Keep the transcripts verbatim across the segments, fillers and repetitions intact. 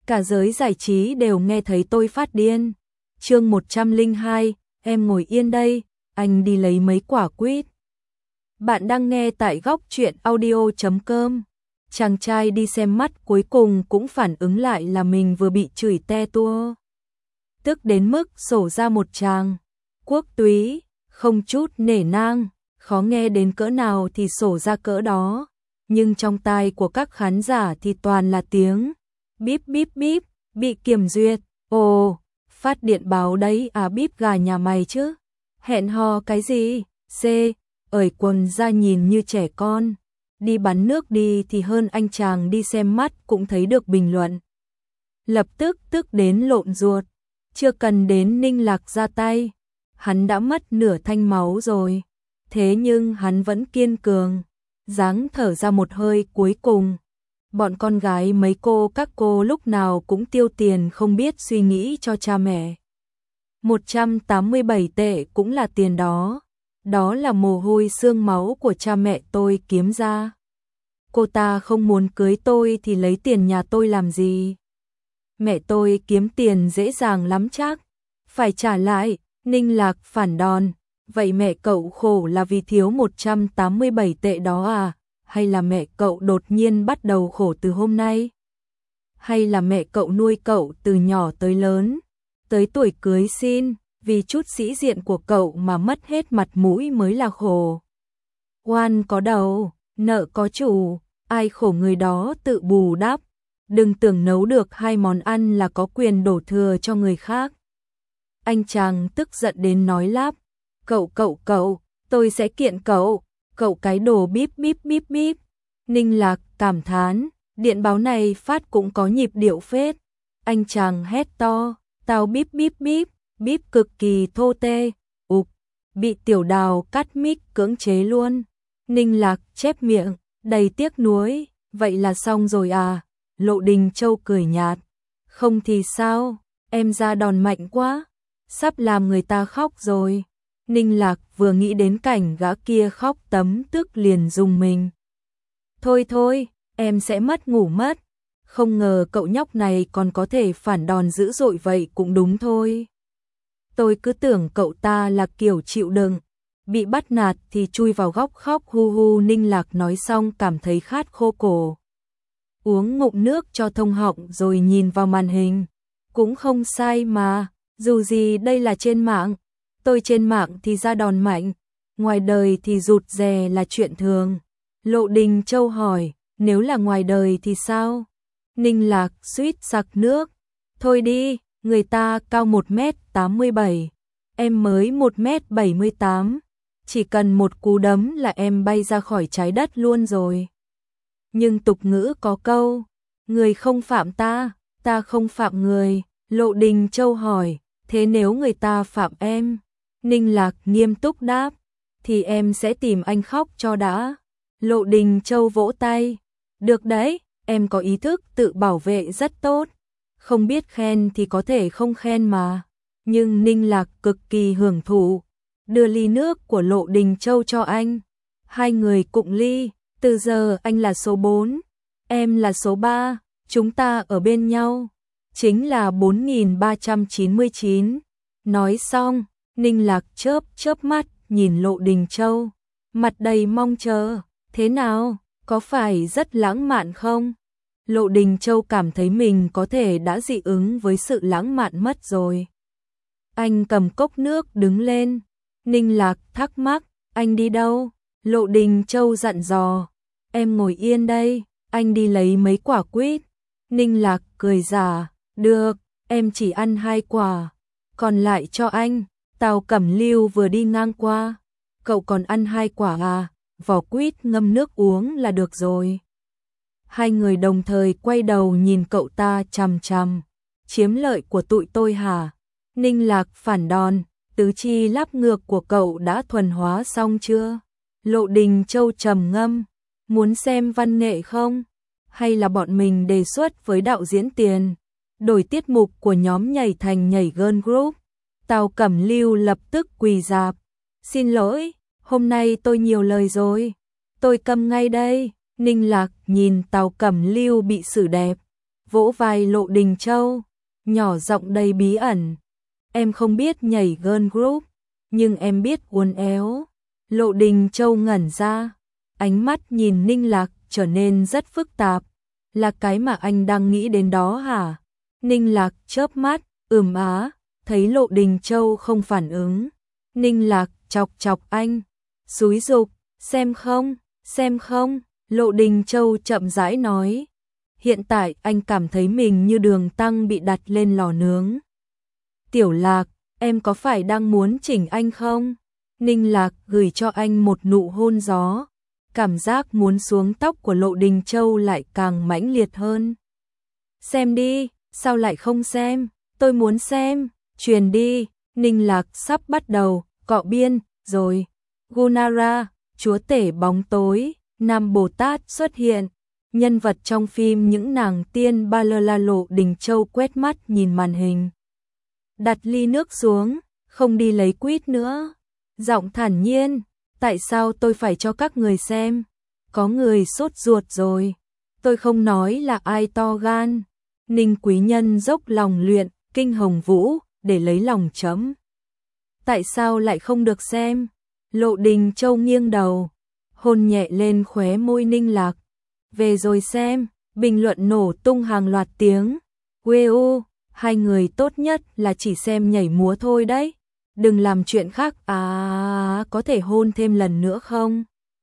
cả giới giải trí đều nghe thấy tôi phát điên. Chương một trăm lẻ hai, em ngồi yên đây, anh đi lấy mấy quả quýt. Bạn đang nghe tại góc truyện audio chấm com. Chàng trai đi xem mắt cuối cùng cũng phản ứng lại là mình vừa bị chửi te tua. Tức đến mức sổ ra một tràng. Quốc túy, không chút nể nang, khó nghe đến cỡ nào thì sổ ra cỡ đó. Nhưng trong tai của các khán giả thì toàn là tiếng bíp bíp bíp, bị kiểm duyệt. Ồ, phát điện báo đấy à, bíp gà nhà mày chứ. Hẹn hò cái gì? C, ởi quần ra nhìn như trẻ con. Đi bán nước đi thì hơn anh chàng đi xem mắt cũng thấy được bình luận. Lập tức tức đến lộn ruột. Chưa cần đến Ninh Lạc ra tay, hắn đã mất nửa thanh máu rồi. Thế nhưng hắn vẫn kiên cường, dáng thở ra một hơi cuối cùng. Bọn con gái mấy cô các cô lúc nào cũng tiêu tiền không biết suy nghĩ cho cha mẹ. một trăm tám mươi bảy tệ cũng là tiền đó. Đó là mồ hôi xương máu của cha mẹ tôi kiếm ra. Cô ta không muốn cưới tôi thì lấy tiền nhà tôi làm gì? Mẹ tôi kiếm tiền dễ dàng lắm chắc. Phải trả lại. Ninh Lạc phản đòn. Vậy mẹ cậu khổ là vì thiếu một trăm tám mươi bảy tệ đó à? Hay là mẹ cậu đột nhiên bắt đầu khổ từ hôm nay? Hay là mẹ cậu nuôi cậu từ nhỏ tới lớn, tới tuổi cưới xin, vì chút sĩ diện của cậu mà mất hết mặt mũi mới là khổ? Oan có đầu, nợ có chủ, ai khổ người đó tự bù đắp. Đừng tưởng nấu được hai món ăn là có quyền đổ thừa cho người khác. Anh chàng tức giận đến nói lắp. Cậu cậu cậu, tôi sẽ kiện cậu, cậu cái đồ bíp bíp bíp bíp. Ninh Lạc cảm thán, điện báo này phát cũng có nhịp điệu phết. Anh chàng hét to, tao bíp bíp bíp, bíp cực kỳ thô tê. Ục, bị Tiểu Đào cắt mic cưỡng chế luôn. Ninh Lạc chép miệng, đầy tiếc nuối, vậy là xong rồi à? Lộ Đình Châu cười nhạt, không thì sao, em ra đòn mạnh quá, sắp làm người ta khóc rồi. Ninh Lạc vừa nghĩ đến cảnh gã kia khóc tấm tức liền rùng mình. Thôi thôi, em sẽ mất ngủ mất. Không ngờ cậu nhóc này còn có thể phản đòn dữ dội vậy cũng đúng thôi. Tôi cứ tưởng cậu ta là kiểu chịu đựng, bị bắt nạt thì chui vào góc khóc hu hu. Ninh Lạc nói xong cảm thấy khát khô cổ. Uống ngụm nước cho thông họng rồi nhìn vào màn hình. Cũng không sai mà, dù gì đây là trên mạng. Tôi trên mạng thì ra đòn mạnh, ngoài đời thì rụt rè là chuyện thường. Lộ Đình Châu hỏi, nếu là ngoài đời thì sao? Ninh Lạc suýt sặc nước. Thôi đi, người ta cao một mét tám mươi bảy, em mới một mét bảy mươi tám. Chỉ cần một cú đấm là em bay ra khỏi trái đất luôn rồi. Nhưng tục ngữ có câu, người không phạm ta, ta không phạm người. Lộ Đình Châu hỏi, thế nếu người ta phạm em? Ninh Lạc nghiêm túc đáp, thì em sẽ tìm anh khóc cho đã. Lộ Đình Châu vỗ tay, được đấy, em có ý thức tự bảo vệ rất tốt. Không biết khen thì có thể không khen mà. Nhưng Ninh Lạc cực kỳ hưởng thụ, đưa ly nước của Lộ Đình Châu cho anh. Hai người cụng ly, từ giờ anh là số bốn, em là số ba, chúng ta ở bên nhau, chính là bốn nghìn ba trăm chín mươi chín. Nói xong, Ninh Lạc chớp chớp mắt nhìn Lộ Đình Châu, mặt đầy mong chờ. Thế nào, có phải rất lãng mạn không? Lộ Đình Châu cảm thấy mình có thể đã dị ứng với sự lãng mạn mất rồi. Anh cầm cốc nước đứng lên. Ninh Lạc thắc mắc, anh đi đâu? Lộ Đình Châu dặn dò, em ngồi yên đây, anh đi lấy mấy quả quýt. Ninh Lạc cười giả, được, em chỉ ăn hai quả, còn lại cho anh. Tào Cẩm Lưu vừa đi ngang qua, cậu còn ăn hai quả à? Vỏ quýt ngâm nước uống là được rồi. Hai người đồng thời quay đầu nhìn cậu ta chằm chằm. Chiếm lợi của tụi tôi hả? Ninh Lạc phản đòn, tứ chi lắp ngược của cậu đã thuần hóa xong chưa? Lộ Đình Châu trầm ngâm, muốn xem văn nghệ không? Hay là bọn mình đề xuất với đạo diễn tiền, đổi tiết mục của nhóm nhảy thành nhảy girl group? Tào Cẩm Lưu lập tức quỳ rạp, xin lỗi, hôm nay tôi nhiều lời rồi, tôi câm ngay đây. Ninh Lạc nhìn Tào Cẩm Lưu bị xử đẹp, vỗ vai Lộ Đình Châu, nhỏ giọng đầy bí ẩn. Em không biết nhảy girl group, nhưng em biết uốn éo. Lộ Đình Châu ngẩn ra, ánh mắt nhìn Ninh Lạc trở nên rất phức tạp. Là cái mà anh đang nghĩ đến đó hả? Ninh Lạc chớp mắt, ừm á, thấy Lộ Đình Châu không phản ứng. Ninh Lạc chọc chọc anh, xúi giục, xem không, xem không. Lộ Đình Châu chậm rãi nói. Hiện tại anh cảm thấy mình như đường tăng bị đặt lên lò nướng. Tiểu Lạc, em có phải đang muốn chỉnh anh không? Ninh Lạc gửi cho anh một nụ hôn gió. Cảm giác muốn xuống tóc của Lộ Đình Châu lại càng mãnh liệt hơn. Xem đi, sao lại không xem? Tôi muốn xem, truyền đi. Ninh Lạc sắp bắt đầu, cọ biên, rồi. Gunara, chúa tể bóng tối, Nam Bồ Tát xuất hiện. Nhân vật trong phim Những nàng tiên ba lơ la. Lộ Đình Châu quét mắt nhìn màn hình. Đặt ly nước xuống, không đi lấy quýt nữa. Giọng thản nhiên, tại sao tôi phải cho các người xem? Có người sốt ruột rồi. Tôi không nói là ai to gan. Ninh Quý Nhân dốc lòng luyện Kinh Hồng Vũ để lấy lòng chấm. Tại sao lại không được xem? Lộ Đình Châu nghiêng đầu, hôn nhẹ lên khóe môi Ninh Lạc. Về rồi xem, bình luận nổ tung hàng loạt tiếng. Quê u, hai người tốt nhất là chỉ xem nhảy múa thôi đấy. Đừng làm chuyện khác. À, có thể hôn thêm lần nữa không?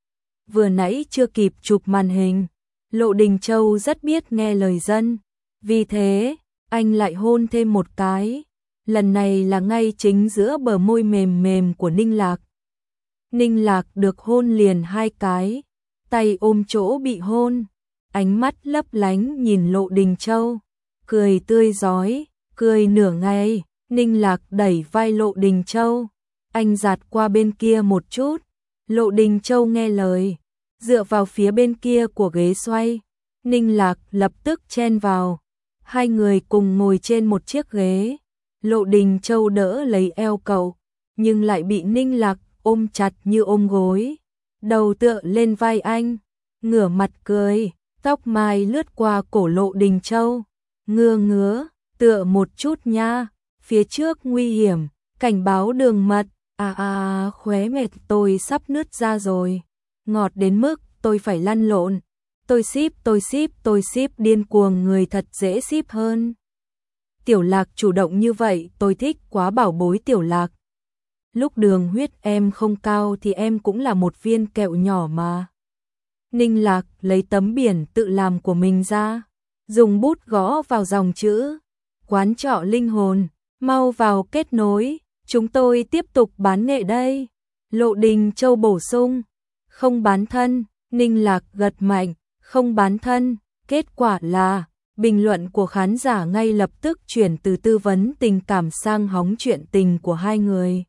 Vừa nãy chưa kịp chụp màn hình, Lộ Đình Châu rất biết nghe lời dân. Vì thế, anh lại hôn thêm một cái. Lần này là ngay chính giữa bờ môi mềm mềm của Ninh Lạc. Ninh Lạc được hôn liền hai cái, tay ôm chỗ bị hôn, ánh mắt lấp lánh nhìn Lộ Đình Châu, cười tươi rói, cười nửa ngày. Ninh Lạc đẩy vai Lộ Đình Châu, anh giạt qua bên kia một chút. Lộ Đình Châu nghe lời, dựa vào phía bên kia của ghế xoay. Ninh Lạc lập tức chen vào, hai người cùng ngồi trên một chiếc ghế. Lộ Đình Châu đỡ lấy eo cậu, nhưng lại bị Ninh Lạc ôm chặt như ôm gối, đầu tựa lên vai anh, ngửa mặt cười, tóc mai lướt qua cổ Lộ Đình Châu. Ngưa ngứa, tựa một chút nha, phía trước nguy hiểm, cảnh báo đường mật. À à, khóe mệt tôi sắp nứt ra rồi, ngọt đến mức tôi phải lăn lộn. Tôi ship, tôi ship, tôi ship điên cuồng, người thật dễ ship hơn. Tiểu Lạc chủ động như vậy, tôi thích quá bảo bối Tiểu Lạc. Lúc đường huyết em không cao thì em cũng là một viên kẹo nhỏ mà. Ninh Lạc lấy tấm biển tự làm của mình ra, dùng bút gõ vào dòng chữ. Quán trọ linh hồn, mau vào kết nối, chúng tôi tiếp tục bán nghệ đây. Lộ Đình Châu bổ sung, không bán thân. Ninh Lạc gật mạnh, không bán thân. Kết quả là, bình luận của khán giả ngay lập tức chuyển từ tư vấn tình cảm sang hóng chuyện tình của hai người.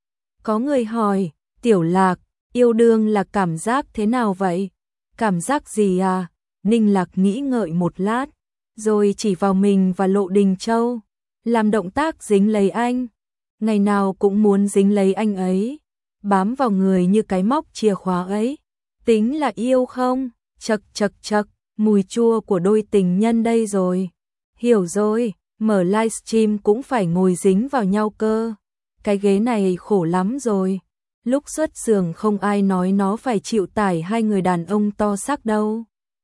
Có người hỏi, Tiểu Lạc, yêu đương là cảm giác thế nào vậy? Cảm giác gì à? Ninh Lạc nghĩ ngợi một lát, rồi chỉ vào mình và Lộ Đình Châu, làm động tác dính lấy anh. Ngày nào cũng muốn dính lấy anh ấy, bám vào người như cái móc chìa khóa ấy. Tính là yêu không? Chật chật chật, mùi chua của đôi tình nhân đây rồi. Hiểu rồi, mở livestream cũng phải ngồi dính vào nhau cơ. Cái ghế này khổ lắm rồi. Lúc xuất xưởng không ai nói nó phải chịu tải hai người đàn ông to xác đâu.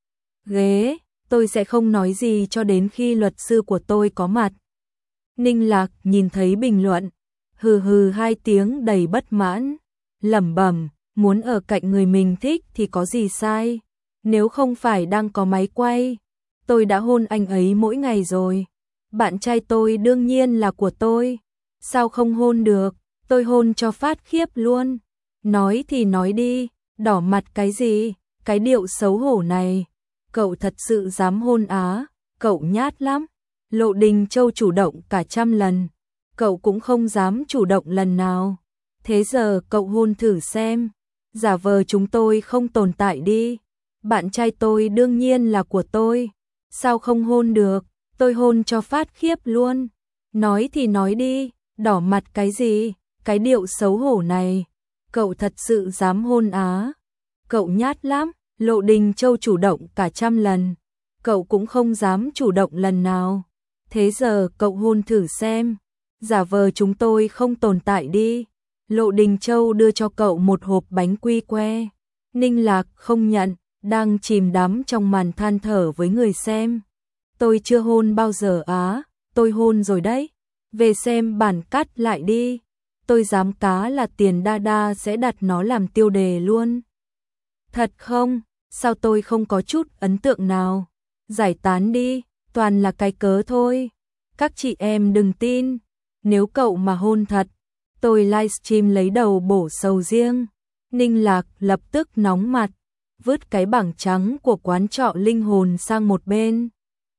Ghế, tôi sẽ không nói gì cho đến khi luật sư của tôi có mặt. Ninh Lạc nhìn thấy bình luận, hừ hừ hai tiếng đầy bất mãn, lẩm bẩm, muốn ở cạnh người mình thích thì có gì sai. Nếu không phải đang có máy quay, tôi đã hôn anh ấy mỗi ngày rồi. Bạn trai tôi đương nhiên là của tôi. Sao không hôn được, tôi hôn cho phát khiếp luôn. Nói thì nói đi, đỏ mặt cái gì, cái điệu xấu hổ này. Cậu thật sự dám hôn á, cậu nhát lắm. Lộ Đình Châu chủ động cả trăm lần, cậu cũng không dám chủ động lần nào. Thế giờ cậu hôn thử xem, giả vờ chúng tôi không tồn tại đi. Bạn trai tôi đương nhiên là của tôi. Sao không hôn được, tôi hôn cho phát khiếp luôn. Nói thì nói đi, đỏ mặt cái gì, cái điệu xấu hổ này. Cậu thật sự dám hôn á, cậu nhát lắm. Lộ Đình Châu chủ động cả trăm lần, cậu cũng không dám chủ động lần nào. Thế giờ cậu hôn thử xem, giả vờ chúng tôi không tồn tại đi. Lộ Đình Châu đưa cho cậu một hộp bánh quy que. Ninh Lạc không nhận, đang chìm đắm trong màn than thở với người xem. Tôi chưa hôn bao giờ á, tôi hôn rồi đấy. Về xem bản cắt lại đi. Tôi dám cá là Tiền Đa Đa sẽ đặt nó làm tiêu đề luôn. Thật không? Sao tôi không có chút ấn tượng nào? Giải tán đi, toàn là cái cớ thôi. Các chị em đừng tin. Nếu cậu mà hôn thật, tôi livestream lấy đầu bổ sầu riêng. Ninh Lạc lập tức nóng mặt, vứt cái bảng trắng của quán trọ linh hồn sang một bên.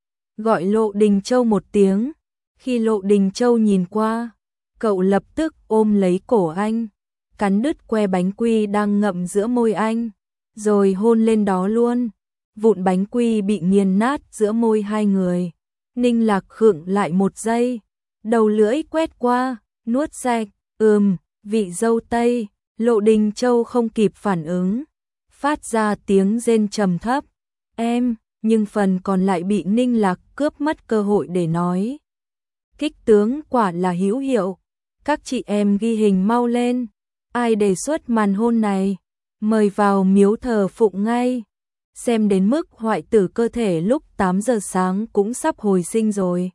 Gọi Lộ Đình Châu một tiếng. Khi Lộ Đình Châu nhìn qua, cậu lập tức ôm lấy cổ anh, cắn đứt que bánh quy đang ngậm giữa môi anh, rồi hôn lên đó luôn. Vụn bánh quy bị nghiền nát giữa môi hai người. Ninh Lạc khựng lại một giây, đầu lưỡi quét qua, nuốt sạch, ừm, vị dâu tây. Lộ Đình Châu không kịp phản ứng, phát ra tiếng rên trầm thấp. Em, nhưng phần còn lại bị Ninh Lạc cướp mất cơ hội để nói. Kích tướng quả là hữu hiệu. Các chị em ghi hình mau lên. Ai đề xuất màn hôn này? Mời vào miếu thờ phụng ngay. Xem đến mức hoại tử cơ thể lúc tám giờ sáng cũng sắp hồi sinh rồi.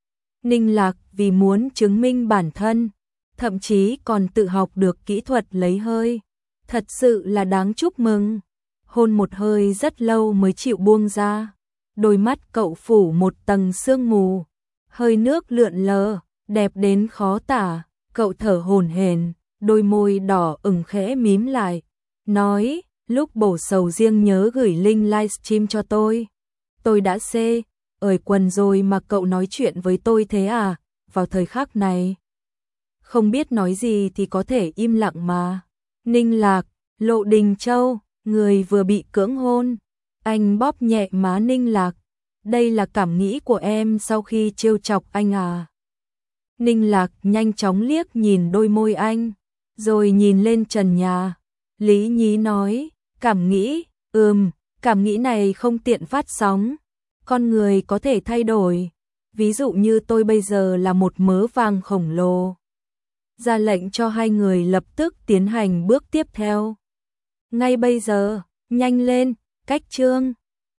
Ninh Lạc vì muốn chứng minh bản thân, thậm chí còn tự học được kỹ thuật lấy hơi. Thật sự là đáng chúc mừng. Hôn một hơi rất lâu mới chịu buông ra. Đôi mắt cậu phủ một tầng sương mù, hơi nước lượn lờ, đẹp đến khó tả. Cậu thở hổn hển, đôi môi đỏ ửng khẽ mím lại, nói, lúc bổ sầu riêng nhớ gửi link livestream cho tôi. Tôi đã xê, ởi quần rồi mà cậu nói chuyện với tôi thế à, vào thời khắc này. Không biết nói gì thì có thể im lặng mà. Ninh Lạc, Lộ Đình Châu, người vừa bị cưỡng hôn. Anh bóp nhẹ má Ninh Lạc. Đây là cảm nghĩ của em sau khi trêu chọc anh à? Ninh Lạc nhanh chóng liếc nhìn đôi môi anh, rồi nhìn lên trần nhà. Lý nhí nói, cảm nghĩ, ừm, cảm nghĩ này không tiện phát sóng. Con người có thể thay đổi. Ví dụ như tôi bây giờ là một mớ vàng khổng lồ. Ra lệnh cho hai người lập tức tiến hành bước tiếp theo. Ngay bây giờ, nhanh lên, cách chương.